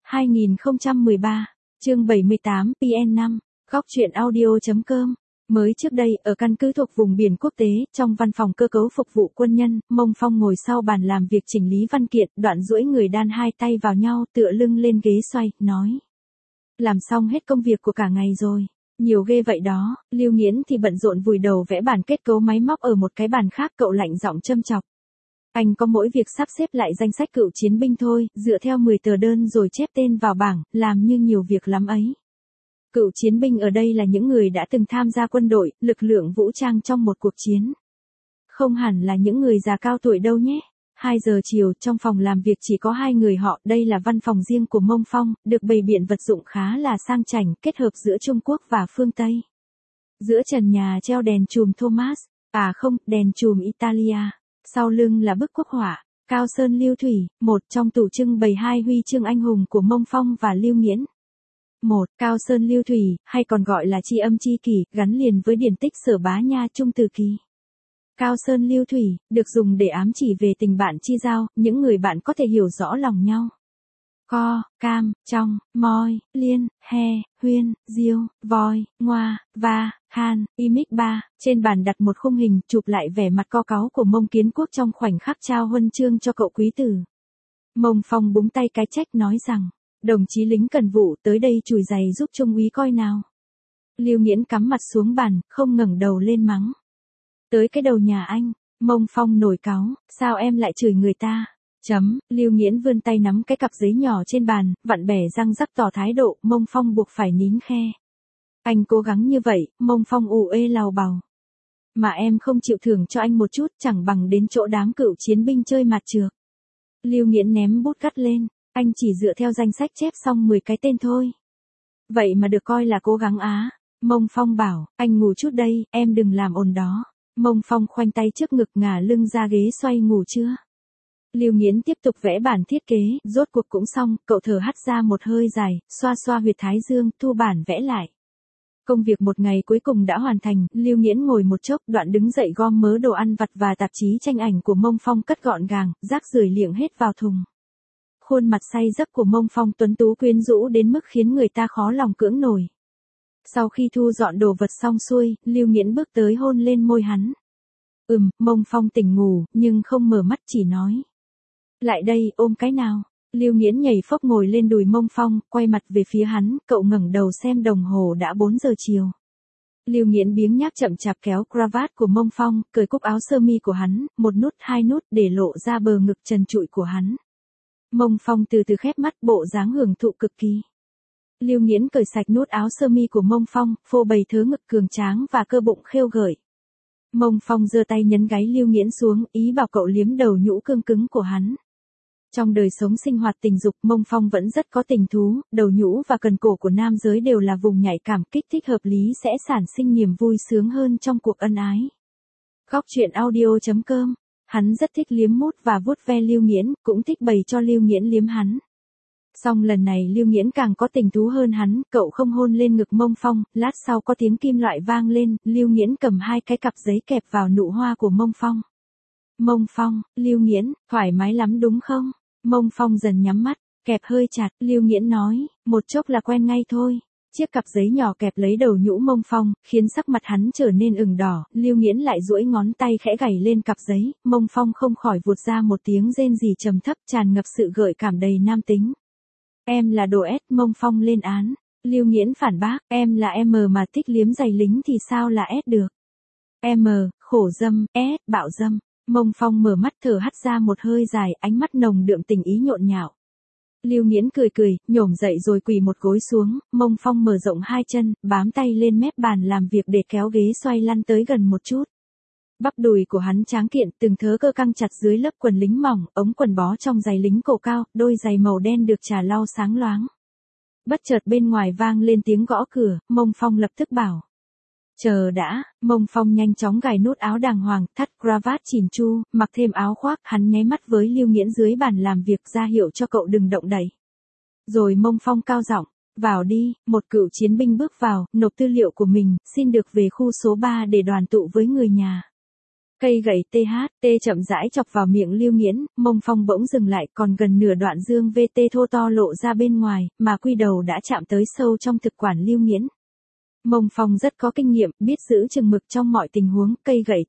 2013, chương 78, PN5, góc truyện audio.com. Mới trước đây, ở căn cứ thuộc vùng biển quốc tế, trong văn phòng cơ cấu phục vụ quân nhân, Mông Phong ngồi sau bàn làm việc chỉnh lý văn kiện, đoạn duỗi người đan hai tay vào nhau, tựa lưng lên ghế xoay, nói. Làm xong hết công việc của cả ngày rồi. Nhiều ghê vậy đó. Lưu Nghiễn thì bận rộn vùi đầu vẽ bản kết cấu máy móc ở một cái bàn khác, cậu lạnh giọng châm chọc. Anh có mỗi việc sắp xếp lại danh sách cựu chiến binh thôi, dựa theo 10 tờ đơn rồi chép tên vào bảng, làm như nhiều việc lắm ấy. Cựu chiến binh ở đây là những người đã từng tham gia quân đội, lực lượng vũ trang trong một cuộc chiến. Không hẳn là những người già cao tuổi đâu nhé. 2 giờ chiều, trong phòng làm việc chỉ có 2 người họ, đây là văn phòng riêng của Mông Phong, được bày biện vật dụng khá là sang chảnh, kết hợp giữa Trung Quốc và phương Tây. Giữa trần nhà treo đèn chùm Thomas, đèn chùm Italia. Sau lưng là bức quốc họa, Cao Sơn Lưu Thủy, một trong tủ trưng bày 2 huy chương anh hùng của Mông Phong và Lưu Nghiễn. Một, Cao Sơn Lưu Thủy, hay còn gọi là tri âm tri kỷ, gắn liền với điển tích Sở Bá Nha Trung Từ Kỳ. Cao Sơn Lưu Thủy, được dùng để ám chỉ về tình bạn chi giao, những người bạn có thể hiểu rõ lòng nhau. Co, cam, trong, moi, liên, he, huyên, diêu, voi, ngoa, va, khan, imic ba. Trên bàn đặt một khung hình chụp lại vẻ mặt co cáu của Mông Kiến Quốc trong khoảnh khắc trao huân chương cho cậu quý tử. Mông Phong búng tay cái trách nói rằng, đồng chí lính cần vụ tới đây chùi giày giúp trung úy coi nào. Lưu Nghiễn cắm mặt xuống bàn, không ngẩng đầu lên mắng. Tới cái đầu nhà anh. Mông Phong nổi cáu, sao em lại chửi người ta? Lưu Nghiễn vươn tay nắm cái cặp giấy nhỏ trên bàn, vặn bẻ răng rắc tỏ thái độ, Mông Phong buộc phải nín khe. Anh cố gắng như vậy, Mông Phong ù ê lào bào. Mà em không chịu thưởng cho anh một chút, chẳng bằng đến chỗ đám cựu chiến binh chơi mặt trược. Lưu Nghiễn ném bút gắt lên, anh chỉ dựa theo danh sách chép xong 10 cái tên thôi. Vậy mà được coi là cố gắng á. Mông Phong bảo, anh ngủ chút đây, em đừng làm ồn đó. Mông Phong khoanh tay trước ngực ngả lưng ra ghế xoay, ngủ chưa? Lưu Nghiễn tiếp tục vẽ bản thiết kế, rốt cuộc cũng xong, cậu thở hắt ra một hơi dài, xoa xoa huyệt thái dương, thu bản vẽ lại. Công việc một ngày cuối cùng đã hoàn thành, Lưu Nghiễn ngồi một chốc, đoạn đứng dậy gom mớ đồ ăn vặt và tạp chí tranh ảnh của Mông Phong cất gọn gàng, rác rưởi liệng hết vào thùng. Khuôn mặt say giấc của Mông Phong tuấn tú quyến rũ đến mức khiến người ta khó lòng cưỡng nổi. Sau khi thu dọn đồ vật xong xuôi, Lưu Nghiễn bước tới hôn lên môi hắn. Mông Phong tỉnh ngủ, nhưng không mở mắt, chỉ nói. Lại đây, ôm cái nào. Lưu Nghiễn nhảy phốc ngồi lên đùi Mông Phong, quay mặt về phía hắn, cậu ngẩng đầu xem đồng hồ đã 4 giờ chiều. Lưu Nghiễn biếng nhác chậm chạp kéo cravat của Mông Phong, cởi cúc áo sơ mi của hắn, một nút hai nút để lộ ra bờ ngực trần trụi của hắn. Mông Phong từ từ khép mắt, bộ dáng hưởng thụ cực kỳ. Lưu Nghiễn cởi sạch nút áo sơ mi của Mông Phong, phô bày thớ ngực cường tráng và cơ bụng khêu gợi. Mông Phong giơ tay nhấn gáy Lưu Nghiễn xuống, ý bảo cậu liếm đầu nhũ cương cứng của hắn. Trong đời sống sinh hoạt tình dục, Mông Phong vẫn rất có tình thú, đầu nhũ và cần cổ của nam giới đều là vùng nhạy cảm, kích thích hợp lý sẽ sản sinh niềm vui sướng hơn trong cuộc ân ái. Góc truyện audio.com. Hắn rất thích liếm mút và vuốt ve Lưu Nghiễn, cũng thích bày cho Lưu Nghiễn liếm hắn. Song lần này Lưu Nghiễn càng có tình thú hơn hắn, cậu không hôn lên ngực Mông Phong, lát sau có tiếng kim loại vang lên, Lưu Nghiễn cầm 2 cái cặp giấy kẹp vào nụ hoa của Mông Phong. Mông Phong, Lưu Nghiễn, thoải mái lắm đúng không? Mông Phong dần nhắm mắt, kẹp hơi chặt, Lưu Nghiễn nói, một chốc là quen ngay thôi. Chiếc cặp giấy nhỏ kẹp lấy đầu nhũ Mông Phong, khiến sắc mặt hắn trở nên ửng đỏ, Lưu Nghiễn lại duỗi ngón tay khẽ gảy lên cặp giấy, Mông Phong không khỏi vụt ra một tiếng rên rỉ trầm thấp tràn ngập sự gợi cảm đầy nam tính. Em là đồ S, Mông Phong lên án. Lưu Nghiễn phản bác, em là M mà thích liếm giày lính thì sao là S được? M, khổ dâm, S, bạo dâm. Mông Phong mở mắt thở hắt ra một hơi dài, ánh mắt nồng đượm tình ý nhộn nhạo. Lưu Nghiễn cười, nhổm dậy rồi quỳ một gối xuống, Mông Phong mở rộng 2 chân, bám tay lên mép bàn làm việc để kéo ghế xoay lăn tới gần một chút. Bắp đùi của hắn tráng kiện, từng thớ cơ căng chặt dưới lớp quần lính mỏng, ống quần bó trong giày lính cổ cao, đôi giày màu đen được trà lau sáng loáng. Bất chợt bên ngoài vang lên tiếng gõ cửa, Mông Phong lập tức bảo. Chờ đã, Mông Phong nhanh chóng gài nút áo đàng hoàng, thắt cravat chỉn chu, mặc thêm áo khoác, hắn nháy mắt với Lưu Nghiễn dưới bàn làm việc ra hiệu cho cậu đừng động đậy. Rồi Mông Phong cao giọng, vào đi, một cựu chiến binh bước vào, nộp tư liệu của mình, xin được về khu số 3 để đoàn tụ với người nhà. Cây gậy THT chậm rãi chọc vào miệng Lưu Nghiễn, Mông Phong bỗng dừng lại, còn gần nửa đoạn dương VT thô to lộ ra bên ngoài, mà quy đầu đã chạm tới sâu trong thực quản Lưu Nghiễn. Mông Phong rất có kinh nghiệm, biết giữ chừng mực trong mọi tình huống, cây gậy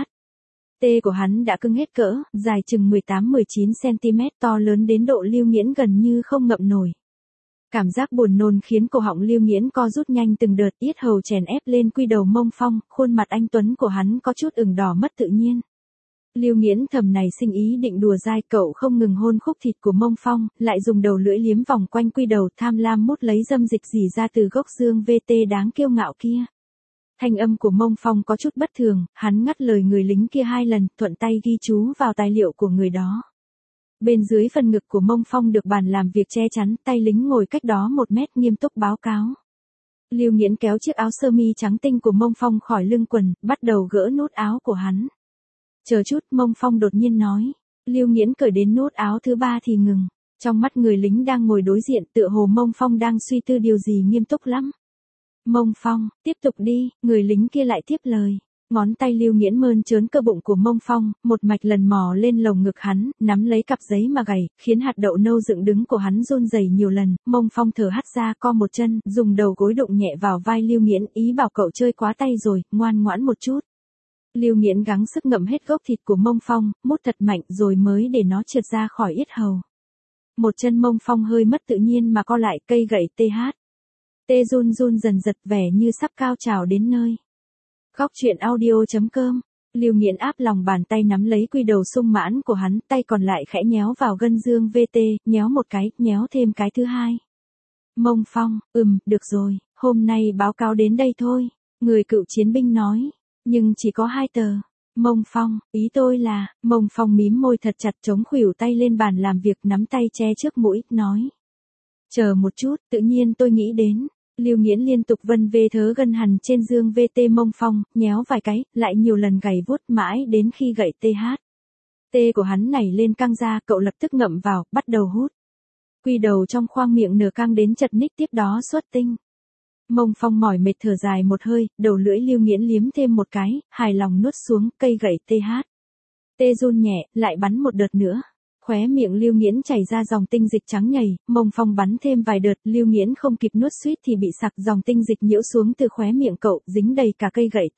THT của hắn đã cứng hết cỡ, dài chừng 18-19 cm, to lớn đến độ Lưu Nghiễn gần như không ngậm nổi. Cảm giác buồn nôn khiến cổ họng Lưu Nghiễn co rút nhanh từng đợt, yết hầu chèn ép lên quy đầu Mông Phong, khuôn mặt anh tuấn của hắn có chút ửng đỏ mất tự nhiên. Lưu Nghiễn thầm này sinh ý định đùa dai, cậu không ngừng hôn khúc thịt của Mông Phong, lại dùng đầu lưỡi liếm vòng quanh quy đầu, tham lam mút lấy dâm dịch rỉ ra từ gốc dương VT đáng kiêu ngạo kia. Thanh âm của Mông Phong có chút bất thường, hắn ngắt lời người lính kia 2 lần, thuận tay ghi chú vào tài liệu của người đó. Bên dưới phần ngực của Mông Phong được bàn làm việc che chắn, tay lính ngồi cách đó 1 mét nghiêm túc báo cáo. Lưu Nghiễn kéo chiếc áo sơ mi trắng tinh của Mông Phong khỏi lưng quần, bắt đầu gỡ nút áo của hắn. Chờ chút, Mông Phong đột nhiên nói. Lưu Nghiễn cởi đến nút áo thứ 3 thì ngừng. Trong mắt người lính đang ngồi đối diện, tựa hồ Mông Phong đang suy tư điều gì nghiêm túc lắm. Mông Phong, tiếp tục đi, người lính kia lại tiếp lời. Ngón tay Lưu Nghiễn mơn trớn cơ bụng của Mông Phong, một mạch lần mò lên lồng ngực hắn, nắm lấy cặp giấy mà gảy, khiến hạt đậu nâu dựng đứng của hắn run rẩy nhiều lần. Mông Phong thở hắt ra, co một chân, dùng đầu gối đụng nhẹ vào vai Lưu Nghiễn, ý bảo cậu chơi quá tay rồi, ngoan ngoãn một chút. Lưu Nghiễn gắng sức ngậm hết gốc thịt của Mông Phong, mút thật mạnh rồi mới để nó trượt ra khỏi yết hầu. Một chân Mông Phong hơi mất tự nhiên mà co lại, cây gậy THT run run dần giật, vẻ như sắp cao trào đến nơi. Góc truyện audio.com. Lưu Nghiễn áp lòng bàn tay nắm lấy quy đầu sung mãn của hắn, tay còn lại khẽ nhéo vào gân dương VT, nhéo một cái, nhéo thêm cái thứ 2. Mông Phong, được rồi, hôm nay báo cáo đến đây thôi, người cựu chiến binh nói, nhưng chỉ có 2 tờ. Mông Phong, ý tôi là, Mông Phong mím môi thật chặt, chống khuỷu tay lên bàn làm việc, nắm tay che trước mũi, nói. Chờ một chút, tự nhiên tôi nghĩ đến. Lưu Nghiễn liên tục vân vê thớ gân hằn trên dương VT Mông Phong, nhéo vài cái, lại nhiều lần gảy vuốt mãi đến khi gậy THT của hắn nảy lên căng ra, cậu lập tức ngậm vào, bắt đầu hút. Quy đầu trong khoang miệng nở căng đến chật ních, tiếp đó xuất tinh. Mông Phong mỏi mệt thở dài một hơi, đầu lưỡi Lưu Nghiễn liếm thêm một cái, hài lòng nuốt xuống, cây gậy THT run nhẹ, lại bắn một đợt nữa. Khóe miệng Lưu Nghiễn chảy ra dòng tinh dịch trắng nhầy, Mông Phong bắn thêm vài đợt, Lưu Nghiễn không kịp nuốt suýt thì bị sặc, dòng tinh dịch nhiễu xuống từ khóe miệng cậu, dính đầy cả cây gậy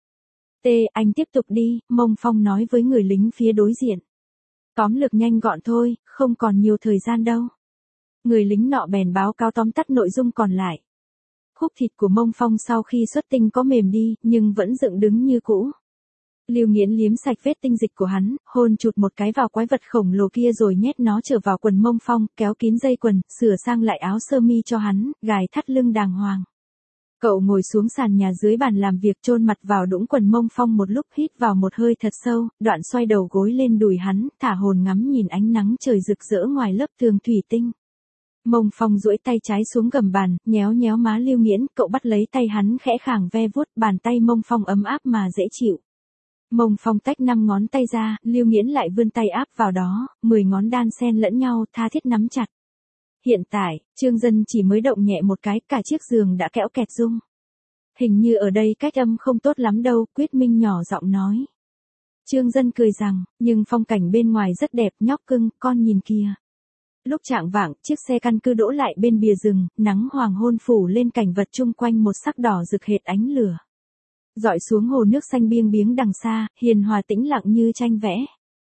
THT. Anh tiếp tục đi, Mông Phong nói với người lính phía đối diện. Tóm lược nhanh gọn thôi, không còn nhiều thời gian đâu. Người lính nọ bèn báo cáo tóm tắt nội dung còn lại. Khúc thịt của Mông Phong sau khi xuất tinh có mềm đi, nhưng vẫn dựng đứng như cũ. Lưu Nghiễn liếm sạch vết tinh dịch của hắn, hôn chụt một cái vào quái vật khổng lồ kia rồi nhét nó trở vào quần Mông Phong, kéo kín dây quần, sửa sang lại áo sơ mi cho hắn, gài thắt lưng đàng hoàng. Cậu ngồi xuống sàn nhà dưới bàn làm việc, chôn mặt vào đũng quần Mông Phong một lúc, hít vào một hơi thật sâu, đoạn xoay đầu gối lên đùi hắn, thả hồn ngắm nhìn ánh nắng trời rực rỡ ngoài lớp tường thủy tinh. Mông Phong duỗi tay trái xuống gầm bàn, nhéo nhéo má Lưu Nghiễn, cậu bắt lấy tay hắn khẽ khàng ve vuốt, bàn tay Mông Phong ấm áp mà dễ chịu. Mông Phong tách 5 ngón tay ra, Lưu Nghiễn lại vươn tay áp vào đó, 10 ngón đan xen lẫn nhau, tha thiết nắm chặt. Hiện tại, Trương Dân chỉ mới động nhẹ một cái, cả chiếc giường đã kẽo kẹt rung. Hình như ở đây cách âm không tốt lắm đâu, Quyết Minh nhỏ giọng nói. Trương Dân cười rằng, nhưng phong cảnh bên ngoài rất đẹp, nhóc cưng, con nhìn kìa. Lúc chạng vạng, chiếc xe căn cứ đỗ lại bên bìa rừng, nắng hoàng hôn phủ lên cảnh vật chung quanh một sắc đỏ rực hệt ánh lửa. Dọi xuống hồ nước xanh biêng biếng đằng xa, hiền hòa tĩnh lặng như tranh vẽ.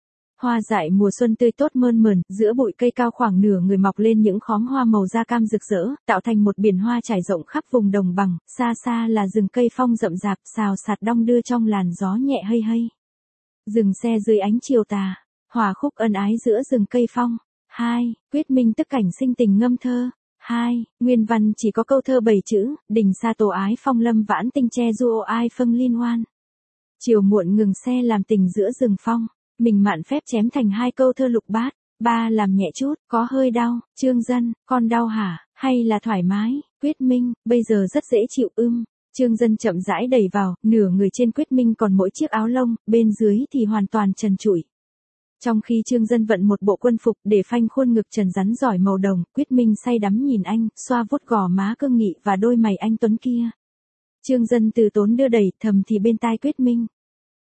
Hoa dại mùa xuân tươi tốt mơn mởn, giữa bụi cây cao khoảng nửa người mọc lên những khóm hoa màu da cam rực rỡ, tạo thành một biển hoa trải rộng khắp vùng đồng bằng, xa xa là rừng cây phong rậm rạp, xào xạc đong đưa trong làn gió nhẹ hây hây. Dừng xe dưới ánh chiều tà, hòa khúc ân ái giữa rừng cây phong. 2. Quyết Minh tức cảnh sinh tình ngâm thơ. 2. Nguyên văn chỉ có câu thơ 7 chữ, đình sa tổ ái phong lâm vãn tinh che du ô ai phân liên hoan. Chiều muộn ngừng xe làm tình giữa rừng phong, mình mạn phép chém thành 2 câu thơ lục bát. 3. Làm nhẹ chút, có hơi đau, Trương Dân, con đau hả, hay là thoải mái, Quyết Minh, bây giờ rất dễ chịu Trương Dân chậm rãi đẩy vào, nửa người trên Quyết Minh còn mỗi chiếc áo lông, bên dưới thì hoàn toàn trần trụi. Trong khi Trương Dân vận một bộ quân phục để phanh khuôn ngực trần rắn giỏi màu đồng, Quyết Minh say đắm nhìn anh, xoa vuốt gò má cương nghị và đôi mày anh tuấn kia. Trương Dân từ tốn đưa đẩy, thầm thì bên tai Quyết Minh.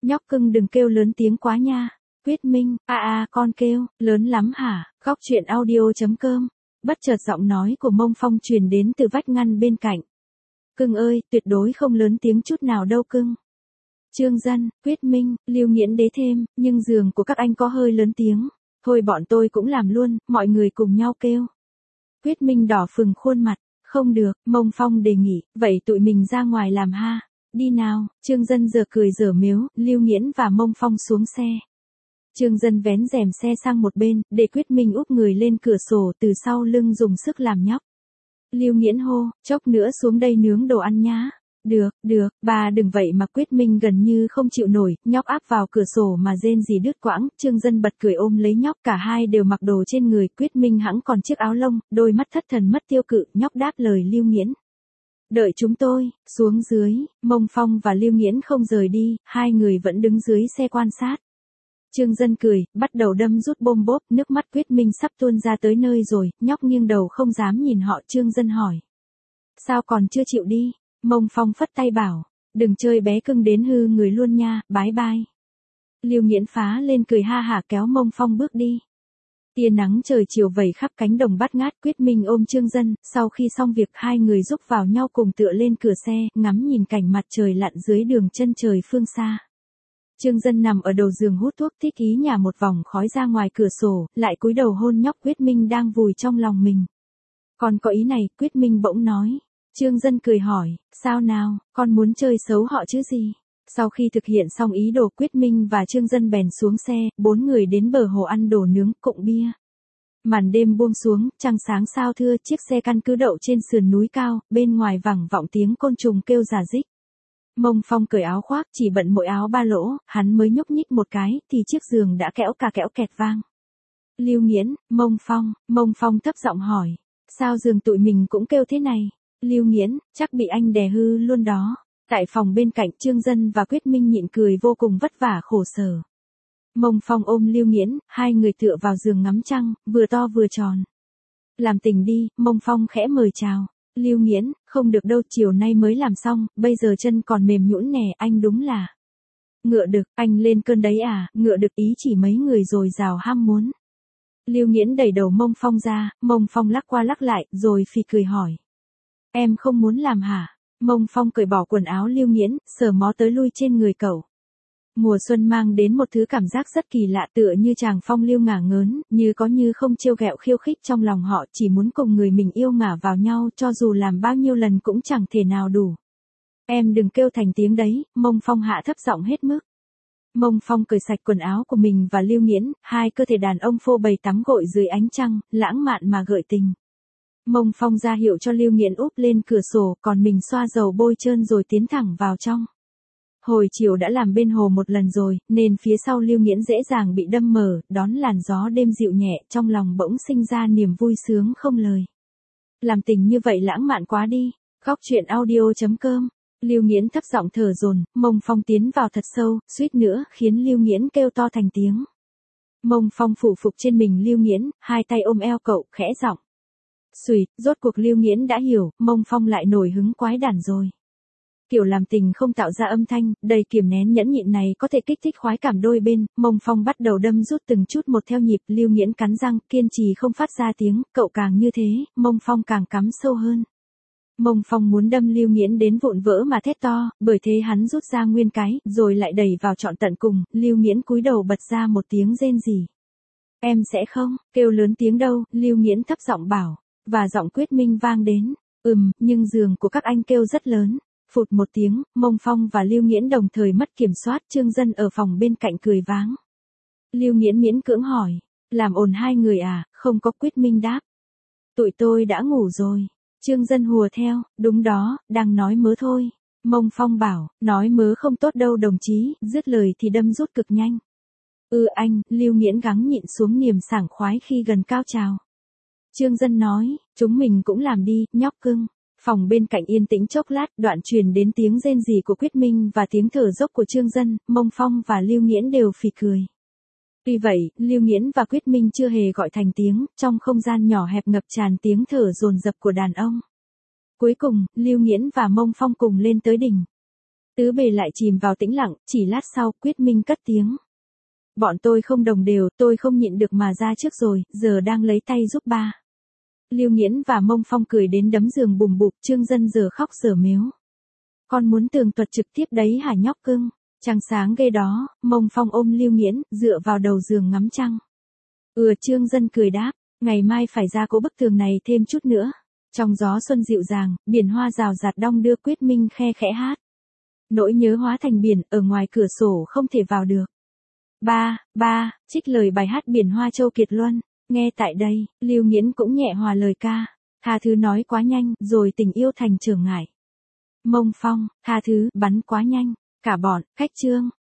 Nhóc cưng đừng kêu lớn tiếng quá nha. Quyết Minh, con kêu, lớn lắm hả? Góc chuyện audio.com. Bất chợt giọng nói của Mông Phong truyền đến từ vách ngăn bên cạnh. Cưng ơi, tuyệt đối không lớn tiếng chút nào đâu cưng. Trương Dân, Quyết Minh, Lưu Nghiễn đế thêm, nhưng giường của các anh có hơi lớn tiếng. Thôi bọn tôi cũng làm luôn, mọi người cùng nhau kêu. Quyết Minh đỏ phừng khuôn mặt, không được, Mông Phong đề nghị, vậy tụi mình ra ngoài làm ha. Đi nào, Trương Dân giờ cười dở mếu, Lưu Nghiễn và Mông Phong xuống xe. Trương Dân vén rèm xe sang một bên, để Quyết Minh úp người lên cửa sổ từ sau lưng dùng sức làm nhóc. Lưu Nghiễn hô, chốc nữa xuống đây nướng đồ ăn nhá. Được, bà đừng vậy mà. Quyết Minh gần như không chịu nổi, nhóc áp vào cửa sổ mà rên rỉ đứt quãng. Trương Dân bật cười ôm lấy nhóc, cả hai đều mặc đồ trên người. Quyết Minh hẵng còn chiếc áo lông, đôi mắt thất thần mất tiêu cự. Nhóc đáp lời Lưu Nghiễn. Đợi chúng tôi. Xuống dưới, Mông Phong và Lưu Nghiễn không rời đi, hai người vẫn đứng dưới xe quan sát. Trương Dân cười, bắt đầu đâm rút bôm bốp, nước mắt Quyết Minh sắp tuôn ra tới nơi rồi. Nhóc nghiêng đầu không dám nhìn họ. Trương Dân hỏi, sao còn chưa chịu đi? Mông Phong phất tay bảo, đừng chơi bé cưng đến hư người luôn nha, bái bai. Lưu Nghiễn phá lên cười ha hả kéo Mông Phong bước đi. Tia nắng trời chiều vẩy khắp cánh đồng bát ngát. Quyết Minh ôm Trương Dân, sau khi xong việc hai người rúc vào nhau cùng tựa lên cửa xe, ngắm nhìn cảnh mặt trời lặn dưới đường chân trời phương xa. Trương Dân nằm ở đầu giường hút thuốc thích ý nhả một vòng khói ra ngoài cửa sổ, lại cúi đầu hôn nhóc Quyết Minh đang vùi trong lòng mình. Con có ý này, Quyết Minh bỗng nói. Trương Dân cười hỏi, sao nào, con muốn chơi xấu họ chứ gì? Sau khi thực hiện xong ý đồ, Quyết Minh và Trương Dân bèn xuống xe, bốn người đến bờ hồ ăn đồ nướng, cụng bia. Màn đêm buông xuống, trăng sáng sao thưa, chiếc xe căn cứ đậu trên sườn núi cao, bên ngoài vẳng vọng tiếng côn trùng kêu rả rích. Mông Phong cởi áo khoác, chỉ bận mỗi áo ba lỗ, hắn mới nhúc nhích một cái, thì chiếc giường đã kẽo kẹt vang. Lưu Nghiễn, Mông Phong thấp giọng hỏi, sao giường tụi mình cũng kêu thế này? Lưu Nghiễn, chắc bị anh đè hư luôn đó. Tại phòng bên cạnh, Trương Dân và Quyết Minh nhịn cười vô cùng vất vả khổ sở. Mông Phong ôm Lưu Nghiễn, hai người tựa vào giường ngắm trăng, vừa to vừa tròn. Làm tình đi, Mông Phong khẽ mời chào. Lưu Nghiễn, không được đâu, chiều nay mới làm xong, bây giờ chân còn mềm nhũn nè, anh đúng là ngựa đực, anh lên cơn đấy à? Ngựa đực ý chỉ mấy người rồi rào ham muốn. Lưu Nghiễn đẩy đầu Mông Phong ra, Mông Phong lắc qua lắc lại, rồi phì cười hỏi, em không muốn làm hả? Mông Phong cởi bỏ quần áo Lưu Nghiễn, sờ mó tới lui trên người cậu. Mùa xuân mang đến một thứ cảm giác rất kỳ lạ, tựa như chàng phong lưu ngả ngớn, như có như không trêu ghẹo khiêu khích trong lòng họ, chỉ muốn cùng người mình yêu ngả vào nhau, cho dù làm bao nhiêu lần cũng chẳng thể nào đủ. Em đừng kêu thành tiếng đấy, Mông Phong hạ thấp giọng hết mức. Mông Phong cởi sạch quần áo của mình và Lưu Nghiễn, hai cơ thể đàn ông phô bày tắm gội dưới ánh trăng, lãng mạn mà gợi tình. Mông Phong ra hiệu cho Lưu Nghiễn úp lên cửa sổ, còn mình xoa dầu bôi trơn rồi tiến thẳng vào trong. Hồi chiều đã làm bên hồ một lần rồi, nên phía sau Lưu Nghiễn dễ dàng bị đâm mở, đón làn gió đêm dịu nhẹ, trong lòng bỗng sinh ra niềm vui sướng không lời. Làm tình như vậy lãng mạn quá đi. Góc chuyện audio.com. Lưu Nghiễn thấp giọng thở dồn, Mông Phong tiến vào thật sâu, suýt nữa khiến Lưu Nghiễn kêu to thành tiếng. Mông Phong phủ phục trên mình Lưu Nghiễn, hai tay ôm eo cậu, khẽ giọng. Xùi, rốt cuộc Lưu Nghiễn đã hiểu, Mông Phong lại nổi hứng quái đản rồi. Kiểu làm tình không tạo ra âm thanh, đầy kiềm nén nhẫn nhịn này có thể kích thích khoái cảm đôi bên. Mông Phong bắt đầu đâm rút từng chút một theo nhịp. Lưu Nghiễn cắn răng, kiên trì không phát ra tiếng, cậu càng như thế, Mông Phong càng cắm sâu hơn. Mông Phong muốn đâm Lưu Nghiễn đến vụn vỡ mà thét to, bởi thế hắn rút ra nguyên cái, rồi lại đẩy vào trọn tận cùng. Lưu Nghiễn cúi đầu bật ra một tiếng rên rỉ. Em sẽ không kêu lớn tiếng đâu, Lưu Nghiễn thấp giọng bảo, và giọng Quyết Minh vang đến. Nhưng giường của các anh kêu rất lớn. Phụt một tiếng, Mông Phong và Lưu Nghiễn đồng thời mất kiểm soát. Trương Dân ở phòng bên cạnh cười váng. Lưu Nghiễn miễn cưỡng hỏi, làm ồn hai người à? Không có. Quyết Minh đáp, tụi tôi đã ngủ rồi. Trương Dân hùa theo, đúng đó, đang nói mớ thôi. Mông Phong bảo, nói mớ không tốt đâu đồng chí, dứt lời thì đâm rút cực nhanh. Anh, Lưu Nghiễn gắng nhịn xuống niềm sảng khoái khi gần cao trào. Trương Dân nói, chúng mình cũng làm đi, nhóc cưng. Phòng bên cạnh yên tĩnh chốc lát, đoạn truyền đến tiếng rên rỉ của Quyết Minh và tiếng thở dốc của Trương Dân. Mông Phong và Lưu Nghiễn đều phì cười. Tuy vậy, Lưu Nghiễn và Quyết Minh chưa hề gọi thành tiếng, trong không gian nhỏ hẹp ngập tràn tiếng thở dồn dập của đàn ông. Cuối cùng, Lưu Nghiễn và Mông Phong cùng lên tới đỉnh. Tứ bề lại chìm vào tĩnh lặng, chỉ lát sau, Quyết Minh cất tiếng. Bọn tôi không đồng đều, tôi không nhịn được mà ra trước rồi, giờ đang lấy tay giúp ba. Lưu Nghiễn và Mông Phong cười đến đấm giường bùm bụp, Trương Dân giờ khóc giờ mếu. Con muốn tường thuật trực tiếp đấy hả nhóc cưng? Trăng sáng ghê đó, Mông Phong ôm Lưu Nghiễn, dựa vào đầu giường ngắm trăng. Trương Dân cười đáp, ngày mai phải ra cố bức tường này thêm chút nữa. Trong gió xuân dịu dàng, biển hoa rào rạt đong đưa, Quyết Minh khe khẽ hát. Nỗi nhớ hóa thành biển, ở ngoài cửa sổ không thể vào được. Ba, trích lời bài hát Biển Hoa Châu Kiệt Luân. Nghe tại đây, Lưu Nghiễn cũng nhẹ hòa lời ca. Tha thứ nói quá nhanh, rồi tình yêu thành trở ngại. Mông Phong, tha thứ, bắn quá nhanh. Cả bọn, khách Trương,